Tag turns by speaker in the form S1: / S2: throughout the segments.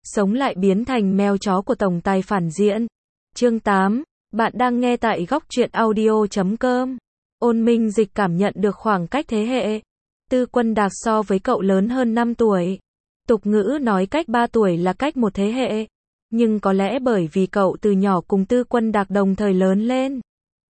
S1: Sống lại biến thành mèo chó của tổng tài phản diện. Chương 8. Bạn đang nghe tại góc truyện audio.com. Ôn Minh Dịch cảm nhận được khoảng cách thế hệ. Tư Quân Đạc so với cậu lớn hơn 5 tuổi. Tục ngữ nói cách 3 tuổi là cách một thế hệ. Nhưng có lẽ bởi vì cậu từ nhỏ cùng Tư Quân Đạc đồng thời lớn lên,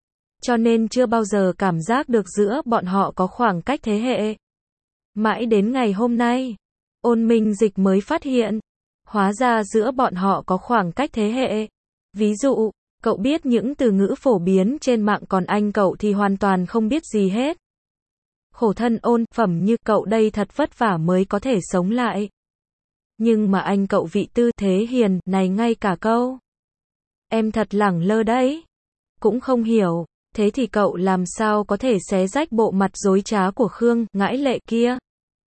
S1: cho nên chưa bao giờ cảm giác được giữa bọn họ có khoảng cách thế hệ. Mãi đến ngày hôm nay, Ôn Minh Dịch mới phát hiện, hóa ra giữa bọn họ có khoảng cách thế hệ. Ví dụ, cậu biết những từ ngữ phổ biến trên mạng còn anh cậu thì hoàn toàn không biết gì hết. Khổ thân Ôn, phẩm như cậu đây thật vất vả mới có thể sống lại. Nhưng mà anh cậu vị Tư Thế Hiền này ngay cả câu em thật lẳng lơ đấy cũng không hiểu. Thế thì cậu làm sao có thể xé rách bộ mặt dối trá của Khương Ngãi Lệ kia?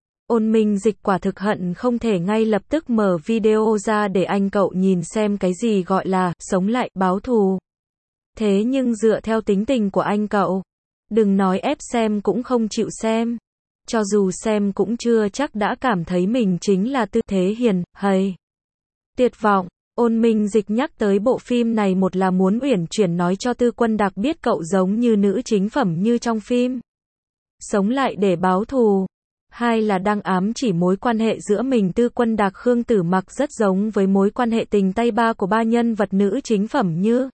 S1: Ôn Minh Dịch quả thực hận không thể ngay lập tức mở video ra để anh cậu nhìn xem cái gì gọi là sống lại báo thù. Thế nhưng dựa theo tính tình của anh cậu, đừng nói ép xem cũng không chịu xem. Cho dù xem cũng chưa chắc đã cảm thấy mình chính là Tư Thế Hiền, hay. Tuyệt vọng. Ôn Minh Dịch nhắc tới bộ phim này, một là muốn uyển chuyển nói cho Tư Quân Đạc biết cậu giống như nữ chính phẩm như trong phim Sống Lại để báo thù. Hai là đang ám chỉ mối quan hệ giữa mình Tư Quân Đạc Khương Tử Mặc rất giống với mối quan hệ tình tay ba của ba nhân vật nữ chính phẩm như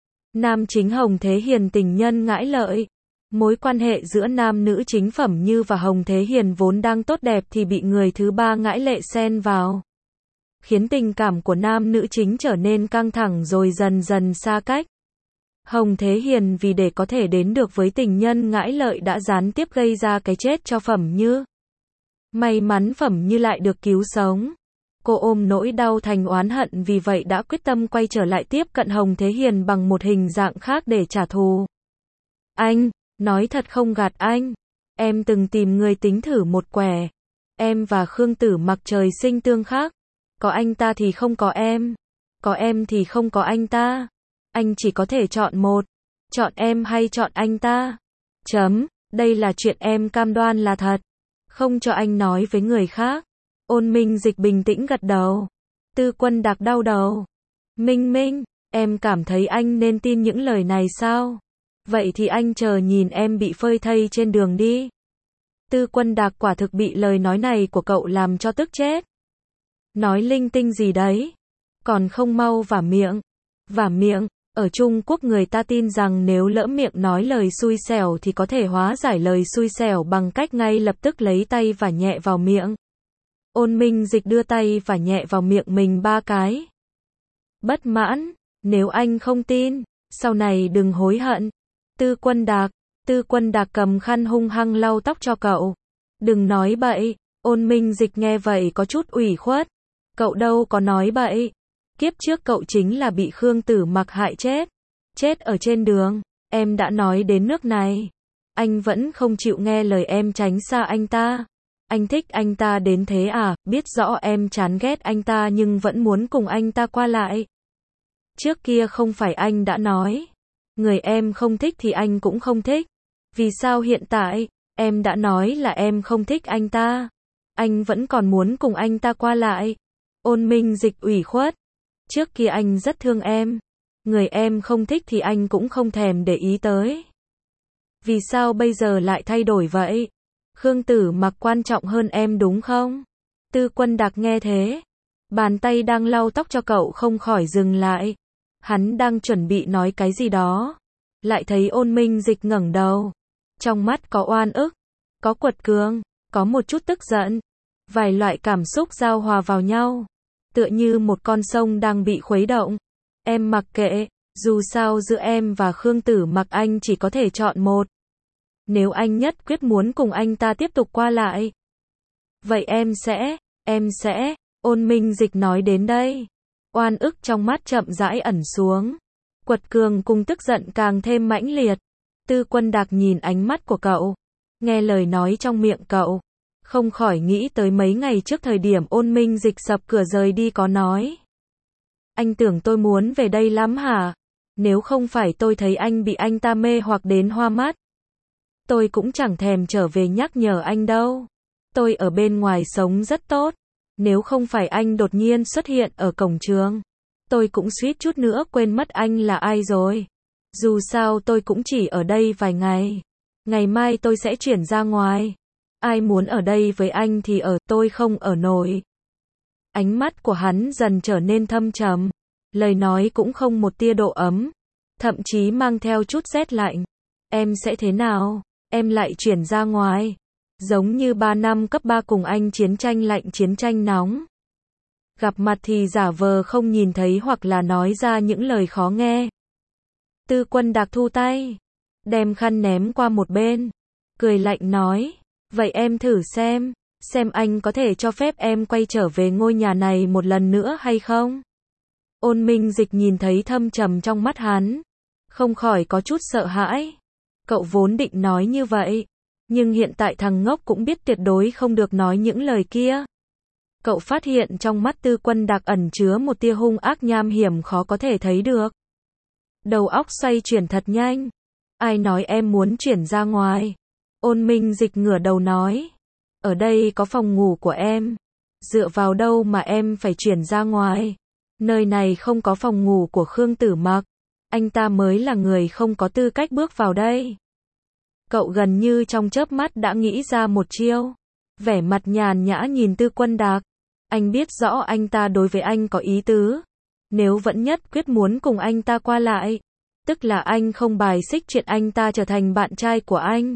S1: nam chính Hồng Thế Hiền, tình nhân Ngãi Lợi. Mối quan hệ giữa nam nữ chính phẩm như và Hồng Thế Hiền vốn đang tốt đẹp thì bị người thứ ba Ngãi Lệ xen vào, khiến tình cảm của nam nữ chính trở nên căng thẳng rồi dần dần xa cách. Hồng Thế Hiền vì để có thể đến được với tình nhân Ngãi Lợi đã gián tiếp gây ra cái chết cho Phẩm Như. May mắn Phẩm Như lại được cứu sống. Cô ôm nỗi đau thành oán hận, vì vậy đã quyết tâm quay trở lại tiếp cận Hồng Thế Hiền bằng một hình dạng khác để trả thù. Anh, nói thật không gạt anh, em từng tìm người tính thử một quẻ. Em và Khương Tử Mặc trời sinh tương khắc. Có anh ta thì không có em. Có em thì không có anh ta. Anh chỉ có thể chọn một. Chọn em hay chọn anh ta? Đây là chuyện em cam đoan là thật. Không cho anh nói với người khác. Ôn Minh Dịch bình tĩnh gật đầu. Tư Quân Đạc đau đầu. Minh Minh, em cảm thấy anh nên tin những lời này sao? Vậy thì anh chờ nhìn em bị phơi thây trên đường đi. Tư Quân Đạc quả thực bị lời nói này của cậu làm cho tức chết. Nói linh tinh gì đấy? Còn không mau vả miệng. Vả miệng, ở Trung Quốc người ta tin rằng nếu lỡ miệng nói lời xui xẻo thì có thể hóa giải lời xui xẻo bằng cách ngay lập tức lấy tay vả nhẹ vào miệng. Ôn Minh Dịch đưa tay vả nhẹ vào miệng mình 3 cái. Bất mãn, nếu anh không tin, sau này đừng hối hận. Tư Quân Đạc cầm khăn hung hăng lau tóc cho cậu. Đừng nói bậy. Ôn Minh Dịch nghe vậy có chút ủy khuất. Cậu đâu có nói bậy. Kiếp trước cậu chính là bị Khương Tử Mặc hại chết. Chết ở trên đường. Em đã nói đến nước này. Anh vẫn không chịu nghe lời em tránh xa anh ta. Anh thích anh ta đến thế à? Biết rõ em chán ghét anh ta nhưng vẫn muốn cùng anh ta qua lại. Trước kia không phải anh đã nói, người em không thích thì anh cũng không thích. Vì sao hiện tại, em đã nói là em không thích anh ta, anh vẫn còn muốn cùng anh ta qua lại? Ôn Minh Dịch ủy khuất. Trước kia anh rất thương em. Người em không thích thì anh cũng không thèm để ý tới. Vì sao bây giờ lại thay đổi vậy? Khương Tử Mặc quan trọng hơn em đúng không? Tư Quân Đạc nghe thế, bàn tay đang lau tóc cho cậu không khỏi dừng lại. Hắn đang chuẩn bị nói cái gì đó, lại thấy Ôn Minh Dịch ngẩng đầu. Trong mắt có oan ức, có quật cường, có một chút tức giận. Vài loại cảm xúc giao hòa vào nhau, tựa như một con sông đang bị khuấy động. Em mặc kệ, dù sao giữa em và Khương Tử Mặc anh chỉ có thể chọn một. Nếu anh nhất quyết muốn cùng anh ta tiếp tục qua lại, vậy em sẽ, Ôn Minh Dịch nói đến đây, oan ức trong mắt chậm rãi ẩn xuống. Quật cường cùng tức giận càng thêm mãnh liệt. Tư Quân Đạc nhìn ánh mắt của cậu, nghe lời nói trong miệng cậu, không khỏi nghĩ tới mấy ngày trước thời điểm Ôn Minh Dịch sập cửa rời đi có nói. Anh tưởng tôi muốn về đây lắm hả? Nếu không phải tôi thấy anh bị anh ta mê hoặc đến hoa mắt, tôi cũng chẳng thèm trở về nhắc nhở anh đâu. Tôi ở bên ngoài sống rất tốt. Nếu không phải anh đột nhiên xuất hiện ở cổng trường, tôi cũng suýt chút nữa quên mất anh là ai rồi. Dù sao tôi cũng chỉ ở đây vài ngày. Ngày mai tôi sẽ chuyển ra ngoài. Ai muốn ở đây với anh thì ở, tôi không ở nổi. Ánh mắt của hắn dần trở nên thâm trầm. Lời nói cũng không một tia độ ấm. Thậm chí mang theo chút rét lạnh. Em sẽ thế nào? Em lại chuyển ra ngoài. Giống như 3 năm cấp 3 cùng anh chiến tranh lạnh chiến tranh nóng. Gặp mặt thì giả vờ không nhìn thấy hoặc là nói ra những lời khó nghe. Tư Quân Đạc thu tay, đem khăn ném qua một bên, cười lạnh nói, vậy em thử xem anh có thể cho phép em quay trở về ngôi nhà này một lần nữa hay không? Ôn Minh Dịch nhìn thấy thâm trầm trong mắt hắn, không khỏi có chút sợ hãi. Cậu vốn định nói như vậy, nhưng hiện tại thằng ngốc cũng biết tuyệt đối không được nói những lời kia. Cậu phát hiện trong mắt Tư Quân Đạc ẩn chứa một tia hung ác nham hiểm khó có thể thấy được. Đầu óc xoay chuyển thật nhanh. Ai nói em muốn chuyển ra ngoài? Ôn Minh Dịch ngửa đầu nói. Ở đây có phòng ngủ của em. Dựa vào đâu mà em phải chuyển ra ngoài? Nơi này không có phòng ngủ của Khương Tử Mặc. Anh ta mới là người không có tư cách bước vào đây. Cậu gần như trong chớp mắt đã nghĩ ra một chiêu. Vẻ mặt nhàn nhã nhìn Tư Quân Đạc. Anh biết rõ anh ta đối với anh có ý tứ. Nếu vẫn nhất quyết muốn cùng anh ta qua lại, tức là anh không bài xích chuyện anh ta trở thành bạn trai của anh.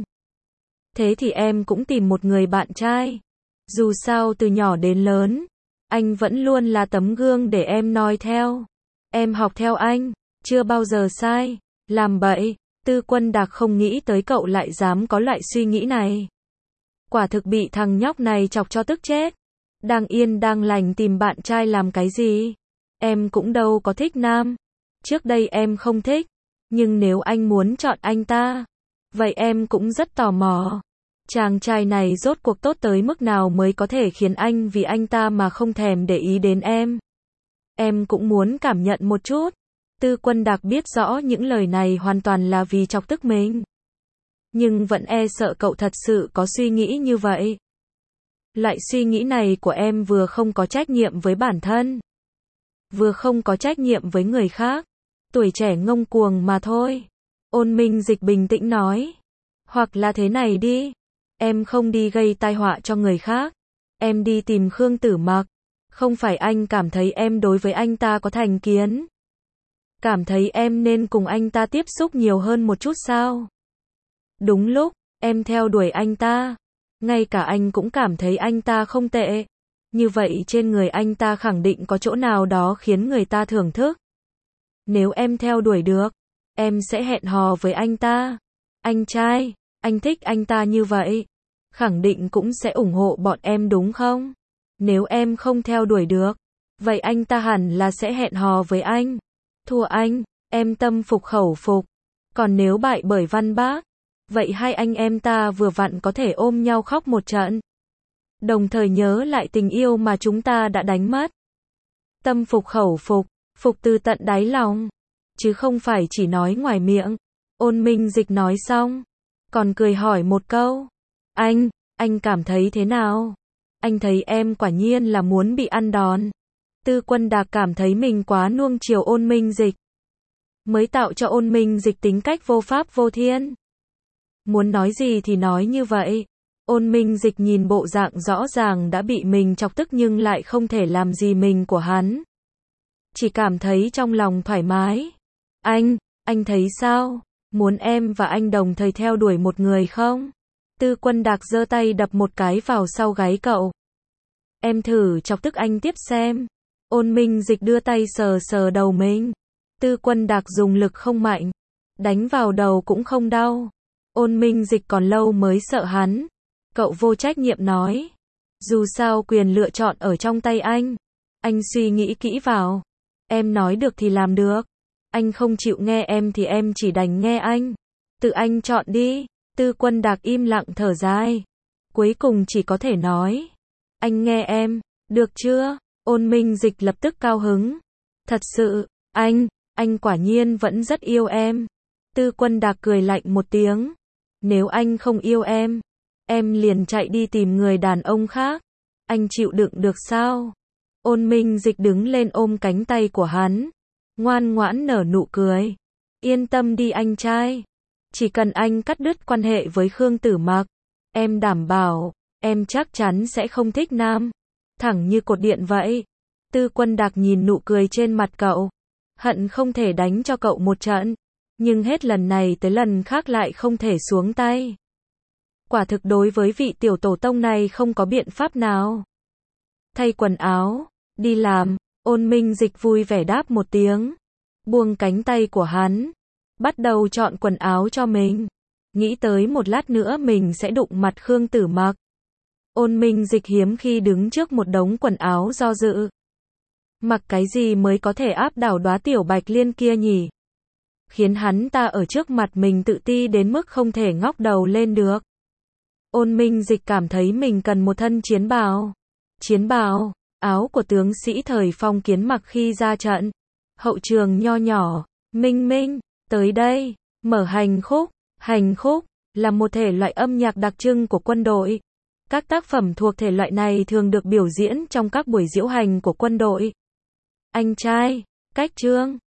S1: Thế thì em cũng tìm một người bạn trai. Dù sao từ nhỏ đến lớn, anh vẫn luôn là tấm gương để em noi theo. Em học theo anh, chưa bao giờ sai, làm bậy. Tư Quân Đạc không nghĩ tới cậu lại dám có loại suy nghĩ này. Quả thực bị thằng nhóc này chọc cho tức chết. Đang yên đang lành tìm bạn trai làm cái gì? Em cũng đâu có thích nam. Trước đây em không thích. Nhưng nếu anh muốn chọn anh ta, vậy em cũng rất tò mò. Chàng trai này rốt cuộc tốt tới mức nào mới có thể khiến anh vì anh ta mà không thèm để ý đến em. Em cũng muốn cảm nhận một chút. Tư Quân Đạc biết rõ những lời này hoàn toàn là vì chọc tức mình. Nhưng vẫn e sợ cậu thật sự có suy nghĩ như vậy. Loại suy nghĩ này của em vừa không có trách nhiệm với bản thân, vừa không có trách nhiệm với người khác. Tuổi trẻ ngông cuồng mà thôi. Ôn Minh Dịch bình tĩnh nói. Hoặc là thế này đi. Em không đi gây tai họa cho người khác. Em đi tìm Khương Tử Mặc. Không phải anh cảm thấy em đối với anh ta có thành kiến? Cảm thấy em nên cùng anh ta tiếp xúc nhiều hơn một chút sao? Đúng lúc, em theo đuổi anh ta. Ngay cả anh cũng cảm thấy anh ta không tệ. Như vậy trên người anh ta khẳng định có chỗ nào đó khiến người ta thưởng thức. Nếu em theo đuổi được, em sẽ hẹn hò với anh ta. Anh trai, anh thích anh ta như vậy, khẳng định cũng sẽ ủng hộ bọn em đúng không? Nếu em không theo đuổi được, vậy anh ta hẳn là sẽ hẹn hò với anh. Thua anh, em tâm phục khẩu phục. Còn nếu bại bởi Văn Bác, vậy hai anh em ta vừa vặn có thể ôm nhau khóc một trận. Đồng thời nhớ lại tình yêu mà chúng ta đã đánh mất. Tâm phục khẩu phục, phục từ tận đáy lòng, chứ không phải chỉ nói ngoài miệng. Ôn Minh Dịch nói xong, còn cười hỏi một câu. Anh cảm thấy thế nào? Anh thấy em quả nhiên là muốn bị ăn đòn. Tư Quân Đạc cảm thấy mình quá nuông chiều Ôn Minh Dịch, mới tạo cho Ôn Minh Dịch tính cách vô pháp vô thiên. Muốn nói gì thì nói như vậy. Ôn Minh Dịch nhìn bộ dạng rõ ràng đã bị mình chọc tức nhưng lại không thể làm gì mình của hắn. Chỉ cảm thấy trong lòng thoải mái. Anh thấy sao? Muốn em và anh đồng thời theo đuổi một người không? Tư Quân Đạc giơ tay đập một cái vào sau gáy cậu. Em thử chọc tức anh tiếp xem. Ôn Minh Dịch đưa tay sờ sờ đầu mình. Tư Quân Đạc dùng lực không mạnh, đánh vào đầu cũng không đau. Ôn Minh Dịch còn lâu mới sợ hắn. Cậu vô trách nhiệm nói. Dù sao quyền lựa chọn ở trong tay anh. Anh suy nghĩ kỹ vào. Em nói được thì làm được. Anh không chịu nghe em thì em chỉ đành nghe anh. Tự anh chọn đi. Tư Quân Đạc im lặng thở dài. Cuối cùng chỉ có thể nói. Anh nghe em, được chưa? Ôn Minh Dịch lập tức cao hứng. Thật sự, anh quả nhiên vẫn rất yêu em. Tư Quân Đạc cười lạnh một tiếng. Nếu anh không yêu em liền chạy đi tìm người đàn ông khác. Anh chịu đựng được sao? Ôn Minh Dịch đứng lên ôm cánh tay của hắn, ngoan ngoãn nở nụ cười. Yên tâm đi anh trai. Chỉ cần anh cắt đứt quan hệ với Khương Tử Mặc, em đảm bảo, em chắc chắn sẽ không thích nam. Thẳng như cột điện vậy. Tư Quân Đạc nhìn nụ cười trên mặt cậu, hận không thể đánh cho cậu một trận, nhưng hết lần này tới lần khác lại không thể xuống tay. Quả thực đối với vị tiểu tổ tông này không có biện pháp nào. Thay quần áo, đi làm, Ôn Minh Dịch vui vẻ đáp một tiếng, buông cánh tay của hắn, bắt đầu chọn quần áo cho mình. Nghĩ tới một lát nữa mình sẽ đụng mặt Khương Tử Mặc. Ôn Minh Dịch hiếm khi đứng trước một đống quần áo do dự. Mặc cái gì mới có thể áp đảo đóa tiểu Bạch Liên kia nhỉ? Khiến hắn ta ở trước mặt mình tự ti đến mức không thể ngóc đầu lên được. Ôn Minh Dịch cảm thấy mình cần một thân chiến bào. Chiến bào, áo của tướng sĩ thời phong kiến mặc khi ra trận. Hậu trường nho nhỏ, Minh Minh, tới đây, mở hành khúc. Hành khúc là một thể loại âm nhạc đặc trưng của quân đội. Các tác phẩm thuộc thể loại này thường được biểu diễn trong các buổi diễu hành của quân đội. Anh trai, cách chương.